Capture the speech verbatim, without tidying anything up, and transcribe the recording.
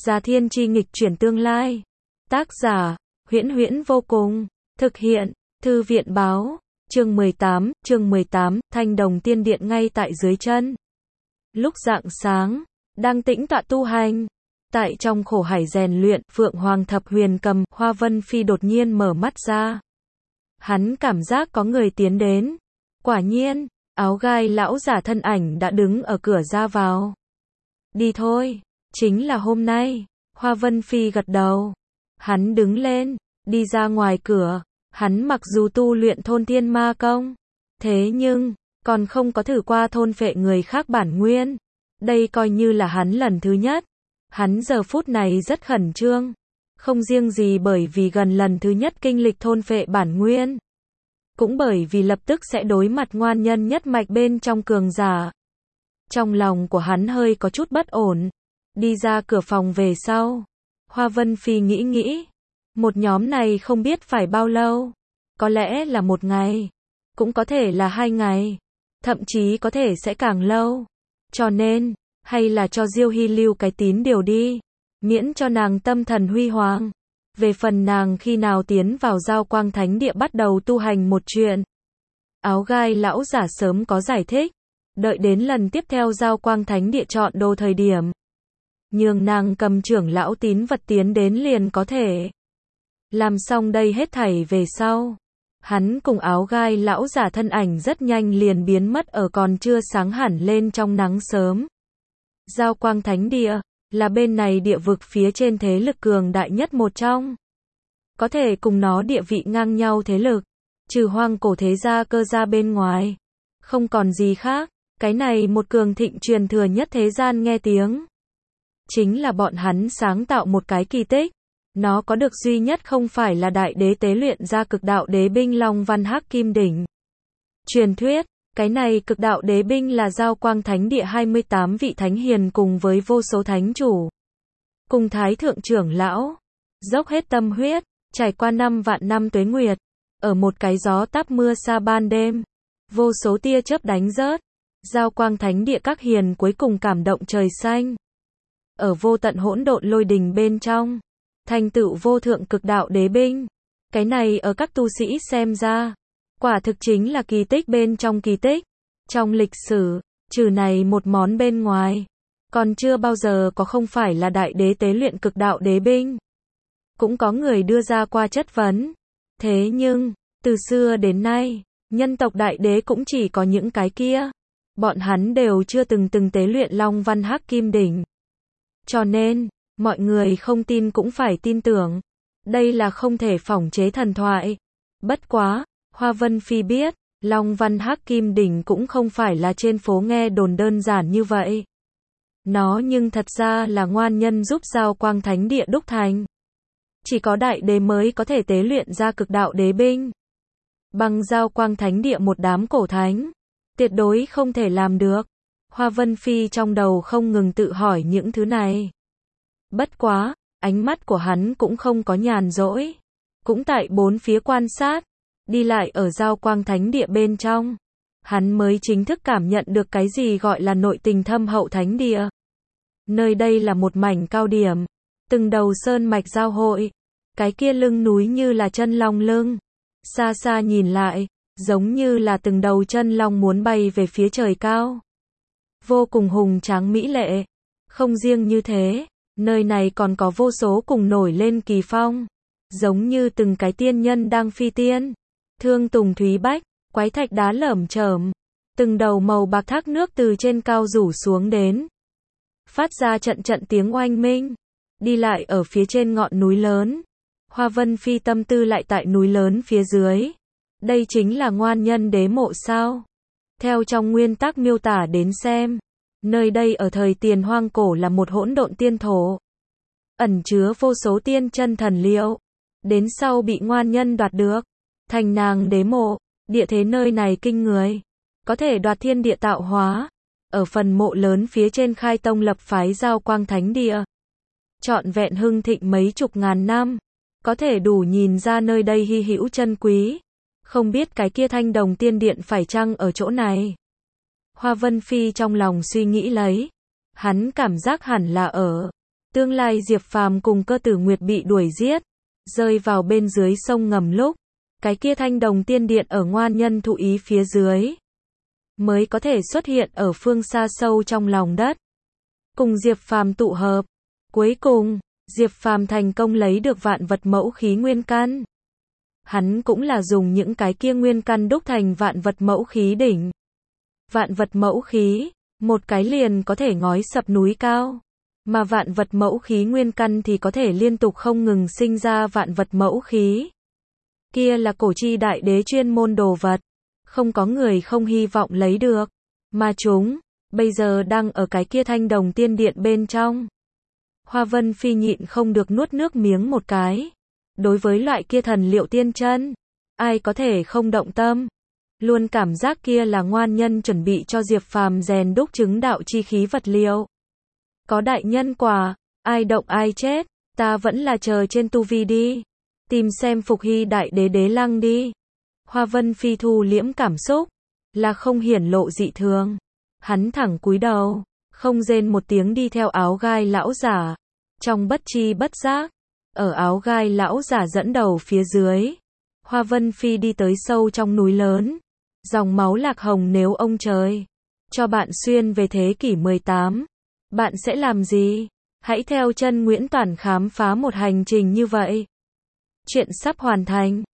Gia Thiên Chi nghịch chuyển tương lai. Tác giả, Huyễn Huyễn vô cùng. Thực hiện, Thư viện báo. Chương mười tám, chương mười tám, Thanh Đồng Tiên Điện ngay tại dưới chân. Lúc rạng sáng, đang tĩnh tọa tu hành. Tại trong khổ hải rèn luyện, Phượng Hoàng Thập Huyền Cầm, Hoa Vân Phi đột nhiên mở mắt ra. Hắn cảm giác có người tiến đến. Quả nhiên, áo gai lão giả thân ảnh đã đứng ở cửa ra vào. Đi thôi, chính là hôm nay. Hoa Vân Phi gật đầu. Hắn đứng lên, đi ra ngoài cửa. Hắn mặc dù tu luyện thôn thiên ma công, thế nhưng, còn không có thử qua thôn phệ người khác bản nguyên. Đây coi như là hắn lần thứ nhất. Hắn giờ phút này rất khẩn trương. Không riêng gì bởi vì gần lần thứ nhất kinh lịch thôn phệ bản nguyên. Cũng bởi vì lập tức sẽ đối mặt ngoan nhân nhất mạch bên trong cường giả. Trong lòng của hắn hơi có chút bất ổn. Đi ra cửa phòng về sau. Hoa Vân Phi nghĩ nghĩ. Một nhóm này không biết phải bao lâu. Có lẽ là một ngày. Cũng có thể là hai ngày. Thậm chí có thể sẽ càng lâu. Cho nên, hay là cho Diêu Hy lưu cái tín điều đi. Miễn cho nàng tâm thần huy hoàng. Về phần nàng khi nào tiến vào Giao Quang Thánh Địa bắt đầu tu hành một chuyện. Áo gai lão giả sớm có giải thích. Đợi đến lần tiếp theo Giao Quang Thánh Địa chọn đồ thời điểm. Nhường nàng cầm trưởng lão tín vật tiến đến liền có thể. Làm xong đây hết thảy về sau. Hắn cùng áo gai lão giả thân ảnh rất nhanh liền biến mất ở còn chưa sáng hẳn lên trong nắng sớm. Giao Quang Thánh Địa là bên này địa vực phía trên thế lực cường đại nhất một trong. Có thể cùng nó địa vị ngang nhau thế lực. Trừ Hoang Cổ thế gia Cơ gia bên ngoài. Không còn gì khác. Cái này một cường thịnh truyền thừa nhất thế gian nghe tiếng. Chính là bọn hắn sáng tạo một cái kỳ tích. Nó có được duy nhất không phải là đại đế tế luyện ra cực đạo đế binh Long Văn Hắc Kim Đỉnh. Truyền thuyết, cái này cực đạo đế binh là Giao Quang Thánh Địa hai mươi tám vị thánh hiền cùng với vô số thánh chủ. Cùng thái thượng trưởng lão. Dốc hết tâm huyết, trải qua năm vạn năm tuế nguyệt. Ở một cái gió táp mưa sa ban đêm. Vô số tia chớp đánh rớt. Giao Quang Thánh Địa các hiền cuối cùng cảm động trời xanh. Ở vô tận hỗn độn lôi đình bên trong. Thành tựu vô thượng cực đạo đế binh. Cái này ở các tu sĩ xem ra. Quả thực chính là kỳ tích bên trong kỳ tích. Trong lịch sử, trừ này một món bên ngoài. Còn chưa bao giờ có không phải là đại đế tế luyện cực đạo đế binh. Cũng có người đưa ra qua chất vấn. Thế nhưng, từ xưa đến nay, nhân tộc đại đế cũng chỉ có những cái kia. Bọn hắn đều chưa từng từng tế luyện Long Văn Hắc Kim Đỉnh. Cho nên, mọi người không tin cũng phải tin tưởng. Đây là không thể phỏng chế thần thoại. Bất quá, Hoa Vân Phi biết, Long Văn Hắc Kim Đỉnh cũng không phải là trên phố nghe đồn đơn giản như vậy. Nó nhưng thật ra là ngoan nhân giúp Giao Quang Thánh Địa đúc thành. Chỉ có đại đế mới có thể tế luyện ra cực đạo đế binh. Bằng Giao Quang Thánh Địa một đám cổ thánh. Tuyệt đối không thể làm được. Hoa Vân Phi trong đầu không ngừng tự hỏi những thứ này. Bất quá, ánh mắt của hắn cũng không có nhàn rỗi. Cũng tại bốn phía quan sát. Đi lại ở Giao Quang Thánh Địa bên trong. Hắn mới chính thức cảm nhận được cái gì gọi là nội tình thâm hậu thánh địa. Nơi đây là một mảnh cao điểm. Từng đầu sơn mạch giao hội. Cái kia lưng núi như là chân long lưng. Xa xa nhìn lại, giống như là từng đầu chân long muốn bay về phía trời cao. Vô cùng hùng tráng mỹ lệ. Không riêng như thế, nơi này còn có vô số cùng nổi lên kỳ phong. Giống như từng cái tiên nhân đang phi tiên. Thương tùng thúy bách, quái thạch đá lởm chởm. Từng đầu màu bạc thác nước từ trên cao rủ xuống đến. Phát ra trận trận tiếng oanh minh. Đi lại ở phía trên ngọn núi lớn. Hoa Vân Phi tâm tư lại tại núi lớn phía dưới. Đây chính là ngoan nhân đế mộ sao? Theo trong nguyên tắc miêu tả đến xem. Nơi đây ở thời tiền hoang cổ là một hỗn độn tiên thổ. Ẩn chứa vô số tiên chân thần liệu. Đến sau bị ngoan nhân đoạt được. Thành nàng đế mộ. Địa thế nơi này kinh người. Có thể đoạt thiên địa tạo hóa. Ở phần mộ lớn phía trên khai tông lập phái Giao Quang Thánh Địa. Trọn vẹn hưng thịnh mấy chục ngàn năm. Có thể đủ nhìn ra nơi đây hy hữu chân quý. Không biết cái kia Thanh Đồng Tiên Điện phải chăng ở chỗ này. Hoa Vân Phi trong lòng suy nghĩ lấy. Hắn cảm giác hẳn là ở. Tương lai Diệp Phàm cùng Cơ Tử Nguyệt bị đuổi giết, rơi vào bên dưới sông ngầm lúc, cái kia thanh đồng tiên điện ở ngoan nhân thụ ý phía dưới, mới có thể xuất hiện ở phương xa sâu trong lòng đất. Cùng Diệp Phàm tụ hợp. Cuối cùng, Diệp Phàm thành công lấy được vạn vật mẫu khí nguyên căn. Hắn cũng là dùng những cái kia nguyên căn đúc thành vạn vật mẫu khí đỉnh. Vạn vật mẫu khí, một cái liền có thể ngói sập núi cao. Mà vạn vật mẫu khí nguyên căn thì có thể liên tục không ngừng sinh ra vạn vật mẫu khí. Kia là cổ chi đại đế chuyên môn đồ vật. Không có người không hy vọng lấy được. Mà chúng, bây giờ đang ở cái kia thanh đồng tiên điện bên trong. Hoa Vân Phi nhịn không được nuốt nước miếng một cái. Đối với loại kia thần liệu tiên chân, ai có thể không động tâm. Luôn cảm giác kia là ngoan nhân chuẩn bị cho Diệp Phàm rèn đúc chứng đạo chi khí vật liệu. Có đại nhân quả, ai động ai chết, ta vẫn là chờ trên tu vi đi. Tìm xem Phục Hy đại đế đế lăng đi. Hoa Vân Phi thu liễm cảm xúc, là không hiển lộ dị thường. Hắn thẳng cúi đầu, không rên một tiếng đi theo áo gai lão giả. Trong bất chi bất giác, ở áo gai lão giả dẫn đầu phía dưới, Hoa Vân Phi đi tới sâu trong núi lớn. Dòng máu lạc hồng nếu ông trời cho bạn xuyên về thế kỷ mười tám, bạn sẽ làm gì? Hãy theo chân Nguyễn Toản khám phá một hành trình như vậy. Chuyện sắp hoàn thành.